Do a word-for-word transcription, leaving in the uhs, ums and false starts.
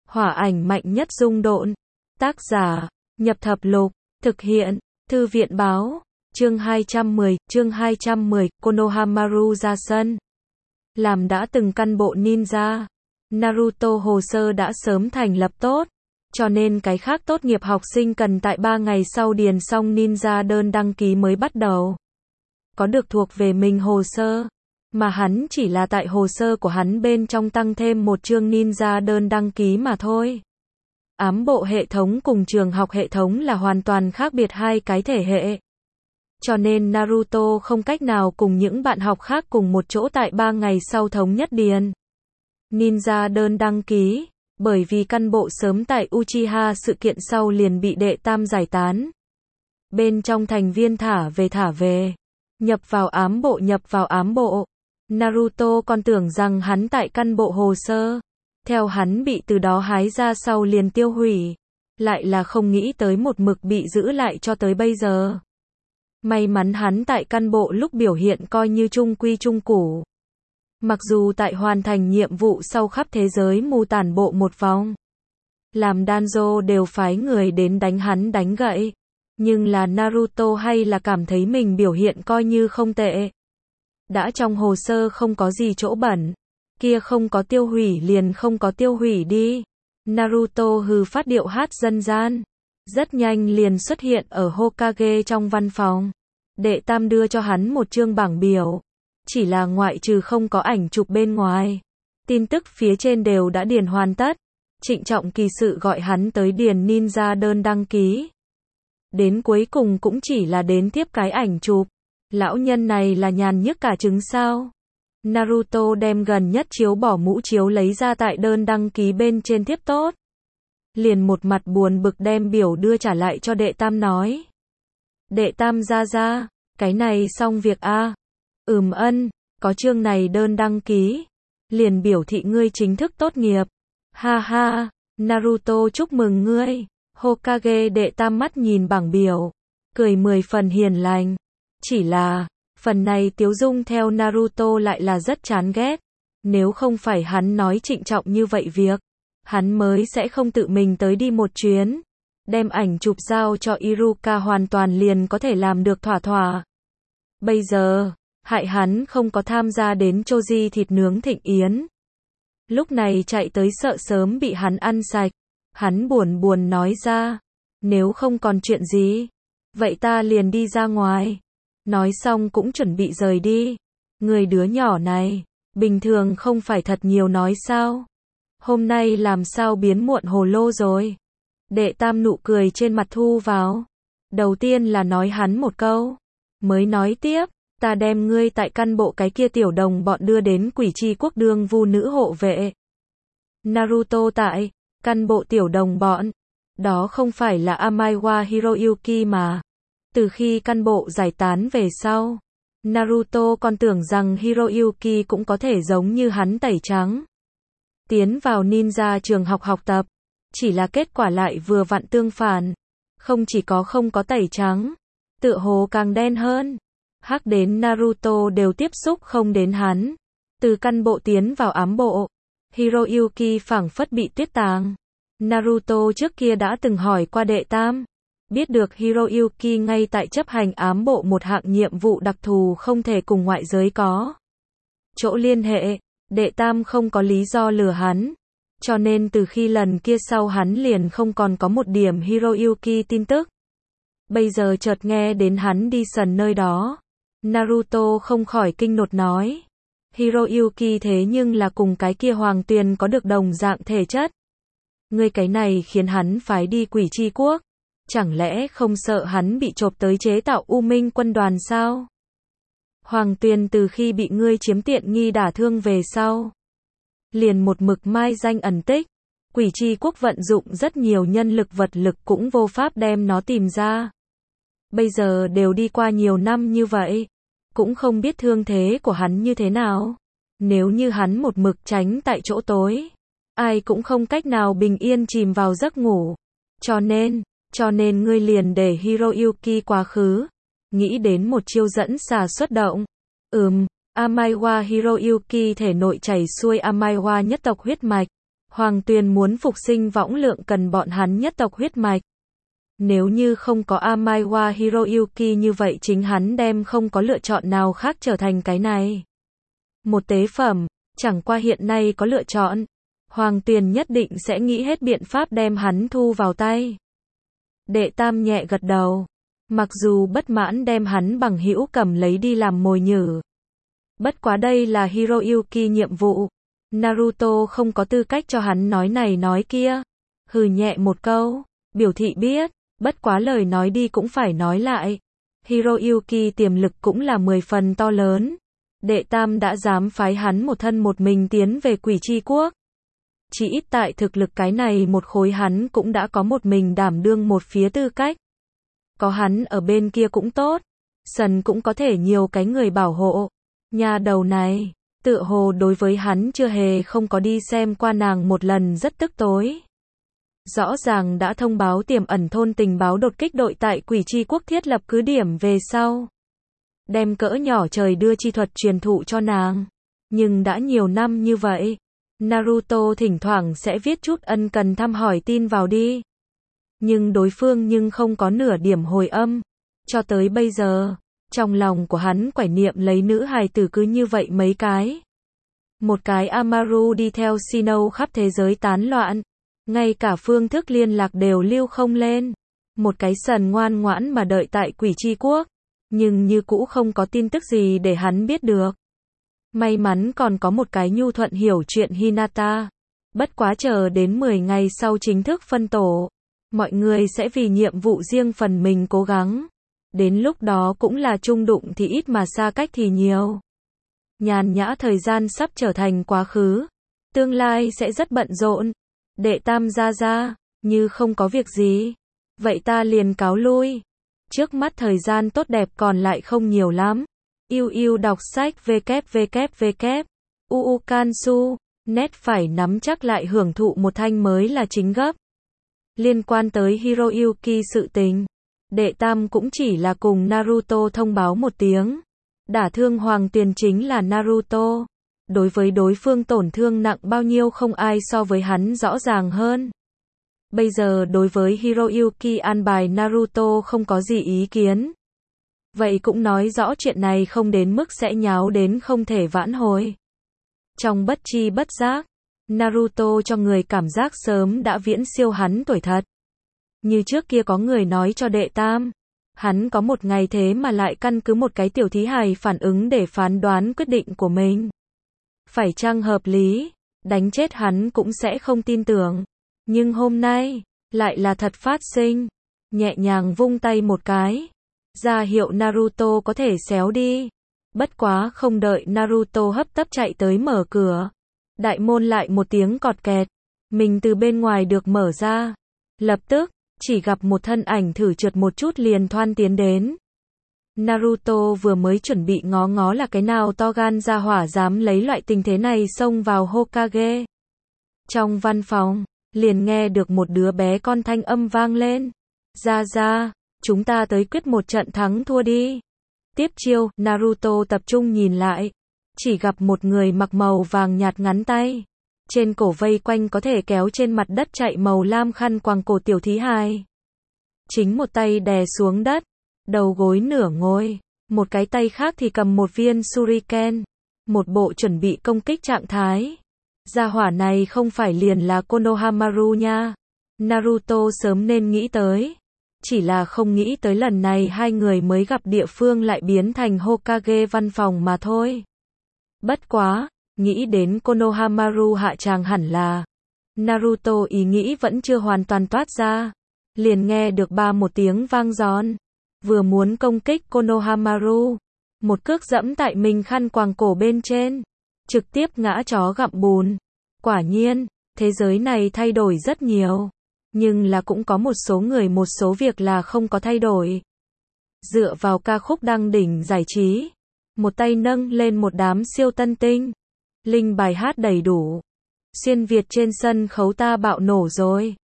Hỏa ảnh mạnh nhất dung độn. Tác giả, Nhập Thập Lục. Thực hiện, Thư viện báo. Chương hai trăm mười, chương hai trăm mười, Konohamaru ra sân. Làm đã từng căn bộ ninja, Naruto hồ sơ đã sớm thành lập tốt, cho nên cái khác tốt nghiệp học sinh cần tại ba ngày sau điền xong ninja đơn đăng ký mới bắt đầu. Có được thuộc về mình hồ sơ, mà hắn chỉ là tại hồ sơ của hắn bên trong tăng thêm một chương ninja đơn đăng ký mà thôi. Ám bộ hệ thống cùng trường học hệ thống là hoàn toàn khác biệt hai cái thể hệ. Cho nên Naruto không cách nào cùng những bạn học khác cùng một chỗ tại ba ngày sau thống nhất điền ninja đơn đăng ký, bởi vì căn bộ sớm tại Uchiha sự kiện sau liền bị đệ tam giải tán. Bên trong thành viên thả về thả về, nhập vào ám bộ nhập vào ám bộ. Naruto còn tưởng rằng hắn tại căn bộ hồ sơ, theo hắn bị từ đó hái ra sau liền tiêu hủy, lại là không nghĩ tới một mực bị giữ lại cho tới bây giờ. May mắn hắn tại căn bộ lúc biểu hiện coi như trung quy trung củ. Mặc dù tại hoàn thành nhiệm vụ sau khắp thế giới mù tản bộ một vòng, làm Danzo đều phái người đến đánh hắn đánh gậy, nhưng là Naruto hay là cảm thấy mình biểu hiện coi như không tệ. Đã trong hồ sơ không có gì chỗ bẩn, kia không có tiêu hủy liền không có tiêu hủy đi. Naruto hừ phát điệu hát dân gian, rất nhanh liền xuất hiện ở Hokage trong văn phòng. Đệ tam đưa cho hắn một chương bảng biểu, chỉ là ngoại trừ không có ảnh chụp bên ngoài, tin tức phía trên đều đã điền hoàn tất. Trịnh trọng kỳ sự gọi hắn tới điền ninja đơn đăng ký. Đến cuối cùng cũng chỉ là đến tiếp cái ảnh chụp. Lão nhân này là nhàn nhức cả trứng sao? Naruto đem gần nhất chiếu bỏ mũ chiếu lấy ra tại đơn đăng ký bên trên tiếp tốt. Liền một mặt buồn bực đem biểu đưa trả lại cho đệ tam nói. Đệ tam ra ra, cái này xong việc a. À? Ừm ân, có chương này đơn đăng ký. Liền biểu thị ngươi chính thức tốt nghiệp. Ha ha, Naruto chúc mừng ngươi. Hokage đệ tam mắt nhìn bảng biểu, cười mười phần hiền lành. Chỉ là, phần này tiếu dung theo Naruto lại là rất chán ghét. Nếu không phải hắn nói trịnh trọng như vậy việc, hắn mới sẽ không tự mình tới đi một chuyến. Đem ảnh chụp giao cho Iruka hoàn toàn liền có thể làm được thỏa thỏa. Bây giờ, hại hắn không có tham gia đến Choji thịt nướng thịnh yến. Lúc này chạy tới sợ sớm bị hắn ăn sạch. Hắn buồn buồn nói ra, nếu không còn chuyện gì, vậy ta liền đi ra ngoài. Nói xong cũng chuẩn bị rời đi. Người đứa nhỏ này, bình thường không phải thật nhiều nói sao? Hôm nay làm sao biến muộn hồ lô rồi? Đệ tam nụ cười trên mặt thu vào. Đầu tiên là nói hắn một câu, mới nói tiếp, ta đem ngươi tại căn bộ cái kia tiểu đồng bọn đưa đến Quỷ Chi Quốc đương vu nữ hộ vệ. Naruto tại căn bộ tiểu đồng bọn, đó không phải là Amaiwa Hiroyuki mà. Từ khi căn bộ giải tán về sau, Naruto còn tưởng rằng Hiroyuki cũng có thể giống như hắn tẩy trắng, tiến vào ninja trường học học tập, chỉ là kết quả lại vừa vặn tương phản. Không chỉ có không có tẩy trắng, tựa hồ càng đen hơn. Hắc đến Naruto đều tiếp xúc không đến hắn. Từ căn bộ tiến vào ám bộ, Hiroyuki phảng phất bị tuyết tàng. Naruto trước kia đã từng hỏi qua đệ tam, biết được Hiroyuki ngay tại chấp hành ám bộ một hạng nhiệm vụ đặc thù không thể cùng ngoại giới có chỗ liên hệ. Đệ tam không có lý do lừa hắn, cho nên từ khi lần kia sau hắn liền không còn có một điểm Hiroyuki tin tức. Bây giờ chợt nghe đến hắn đi sần nơi đó, Naruto không khỏi kinh nột nói, Hiroyuki thế nhưng là cùng cái kia Hoàng Tuyền có được đồng dạng thể chất. Ngươi cái này khiến hắn phái đi Quỷ Chi Quốc, chẳng lẽ không sợ hắn bị chộp tới chế tạo U Minh quân đoàn sao? Hoàng Tuyền từ khi bị ngươi chiếm tiện nghi đả thương về sau, liền một mực mai danh ẩn tích. Quỷ Chi Quốc vận dụng rất nhiều nhân lực vật lực cũng vô pháp đem nó tìm ra. Bây giờ đều đi qua nhiều năm như vậy, cũng không biết thương thế của hắn như thế nào. Nếu như hắn một mực tránh tại chỗ tối, ai cũng không cách nào bình yên chìm vào giấc ngủ. Cho nên, cho nên ngươi liền để Hiroyuki quá khứ, nghĩ đến một chiêu dẫn xà xuất động. Ừm, Amaiwa Hiroyuki thể nội chảy xuôi Amaiwa nhất tộc huyết mạch, Hoàng Tuyền muốn phục sinh võng lượng cần bọn hắn nhất tộc huyết mạch. Nếu như không có Amaiwa Hiroyuki như vậy chính hắn đem không có lựa chọn nào khác trở thành cái này. Một tế phẩm, chẳng qua hiện nay có lựa chọn. Hoàng Tuyền nhất định sẽ nghĩ hết biện pháp đem hắn thu vào tay. Đệ Tam nhẹ gật đầu. Mặc dù bất mãn đem hắn bằng hữu cầm lấy đi làm mồi nhử. Bất quá đây là Hiroyuki nhiệm vụ. Naruto không có tư cách cho hắn nói này nói kia. Hừ nhẹ một câu, biểu thị biết, bất quá lời nói đi cũng phải nói lại. Hiroyuki tiềm lực cũng là mười phần to lớn. Đệ Tam đã dám phái hắn một thân một mình tiến về Quỷ Chi Quốc. Chỉ ít tại thực lực cái này một khối hắn cũng đã có một mình đảm đương một phía tư cách. Có hắn ở bên kia cũng tốt. Sần cũng có thể nhiều cái người bảo hộ. Nhà đầu này, tựa hồ đối với hắn chưa hề không có đi xem qua nàng một lần rất tức tối. Rõ ràng đã thông báo tiềm ẩn thôn tình báo đột kích đội tại Quỷ Chi Quốc thiết lập cứ điểm về sau. Đem cỡ nhỏ trời đưa chi thuật truyền thụ cho nàng. Nhưng đã nhiều năm như vậy, Naruto thỉnh thoảng sẽ viết chút ân cần thăm hỏi tin vào đi. Nhưng đối phương nhưng không có nửa điểm hồi âm. Cho tới bây giờ, trong lòng của hắn quải niệm lấy nữ hài tử cứ như vậy mấy cái. Một cái Amaru đi theo Shino khắp thế giới tán loạn. Ngay cả phương thức liên lạc đều lưu không lên. Một cái Sần ngoan ngoãn mà đợi tại Quỷ Chi Quốc. Nhưng như cũ không có tin tức gì để hắn biết được. May mắn còn có một cái nhu thuận hiểu chuyện Hinata. Bất quá chờ đến mười ngày sau chính thức phân tổ. Mọi người sẽ vì nhiệm vụ riêng phần mình cố gắng. Đến lúc đó cũng là chung đụng thì ít mà xa cách thì nhiều. Nhàn nhã thời gian sắp trở thành quá khứ. Tương lai sẽ rất bận rộn. Đệ Tam ra ra, như không có việc gì. Vậy ta liền cáo lui. Trước mắt thời gian tốt đẹp còn lại không nhiều lắm. Yêu yêu đọc sách www. uu Kansu, net phải nắm chắc lại hưởng thụ một thanh mới là chính gấp. Liên quan tới Hiroyuki sự tình, Đệ Tam cũng chỉ là cùng Naruto thông báo một tiếng. Đả thương Hoàng Tuyền chính là Naruto. Đối với đối phương tổn thương nặng bao nhiêu không ai so với hắn rõ ràng hơn. Bây giờ đối với Hiroyuki an bài Naruto không có gì ý kiến. Vậy cũng nói rõ chuyện này không đến mức sẽ nháo đến không thể vãn hồi. Trong bất chi bất giác, Naruto cho người cảm giác sớm đã viễn siêu hắn tuổi thật. Như trước kia có người nói cho Đệ Tam, hắn có một ngày thế mà lại căn cứ một cái tiểu thí hài phản ứng để phán đoán quyết định của mình. Phải chăng hợp lý, đánh chết hắn cũng sẽ không tin tưởng. Nhưng hôm nay, lại là thật phát sinh. Nhẹ nhàng vung tay một cái. Ra hiệu Naruto có thể xéo đi. Bất quá không đợi Naruto hấp tấp chạy tới mở cửa. Đại môn lại một tiếng cọt kẹt. Mình từ bên ngoài được mở ra. Lập tức, chỉ gặp một thân ảnh thử trượt một chút liền thoăn tiến đến. Naruto vừa mới chuẩn bị ngó ngó là cái nào to gan ra hỏa dám lấy loại tình thế này xông vào Hokage. Trong văn phòng, liền nghe được một đứa bé con thanh âm vang lên. Ra ra, chúng ta tới quyết một trận thắng thua đi. Tiếp chiêu, Naruto tập trung nhìn lại. Chỉ gặp một người mặc màu vàng nhạt ngắn tay. Trên cổ vây quanh có thể kéo trên mặt đất chạy màu lam khăn quàng cổ tiểu thí hài. Chính một tay đè xuống đất. Đầu gối nửa ngồi. Một cái tay khác thì cầm một viên shuriken. Một bộ chuẩn bị công kích trạng thái. Gia hỏa này không phải liền là Konohamaru nha. Naruto sớm nên nghĩ tới. Chỉ là không nghĩ tới lần này hai người mới gặp địa phương lại biến thành Hokage văn phòng mà thôi. Bất quá, nghĩ đến Konohamaru hạ tràng hẳn là. Naruto ý nghĩ vẫn chưa hoàn toàn toát ra. Liền nghe được ba một tiếng vang giòn. Vừa muốn công kích Konohamaru. Một cước dẫm tại mình khăn quàng cổ bên trên. Trực tiếp ngã chó gặm bùn. Quả nhiên, thế giới này thay đổi rất nhiều. Nhưng là cũng có một số người một số việc là không có thay đổi. Dựa vào ca khúc đăng đỉnh giải trí. Một tay nâng lên một đám siêu tân tinh. Linh bài hát đầy đủ. Xuyên Việt trên sân khấu ta bạo nổ rồi.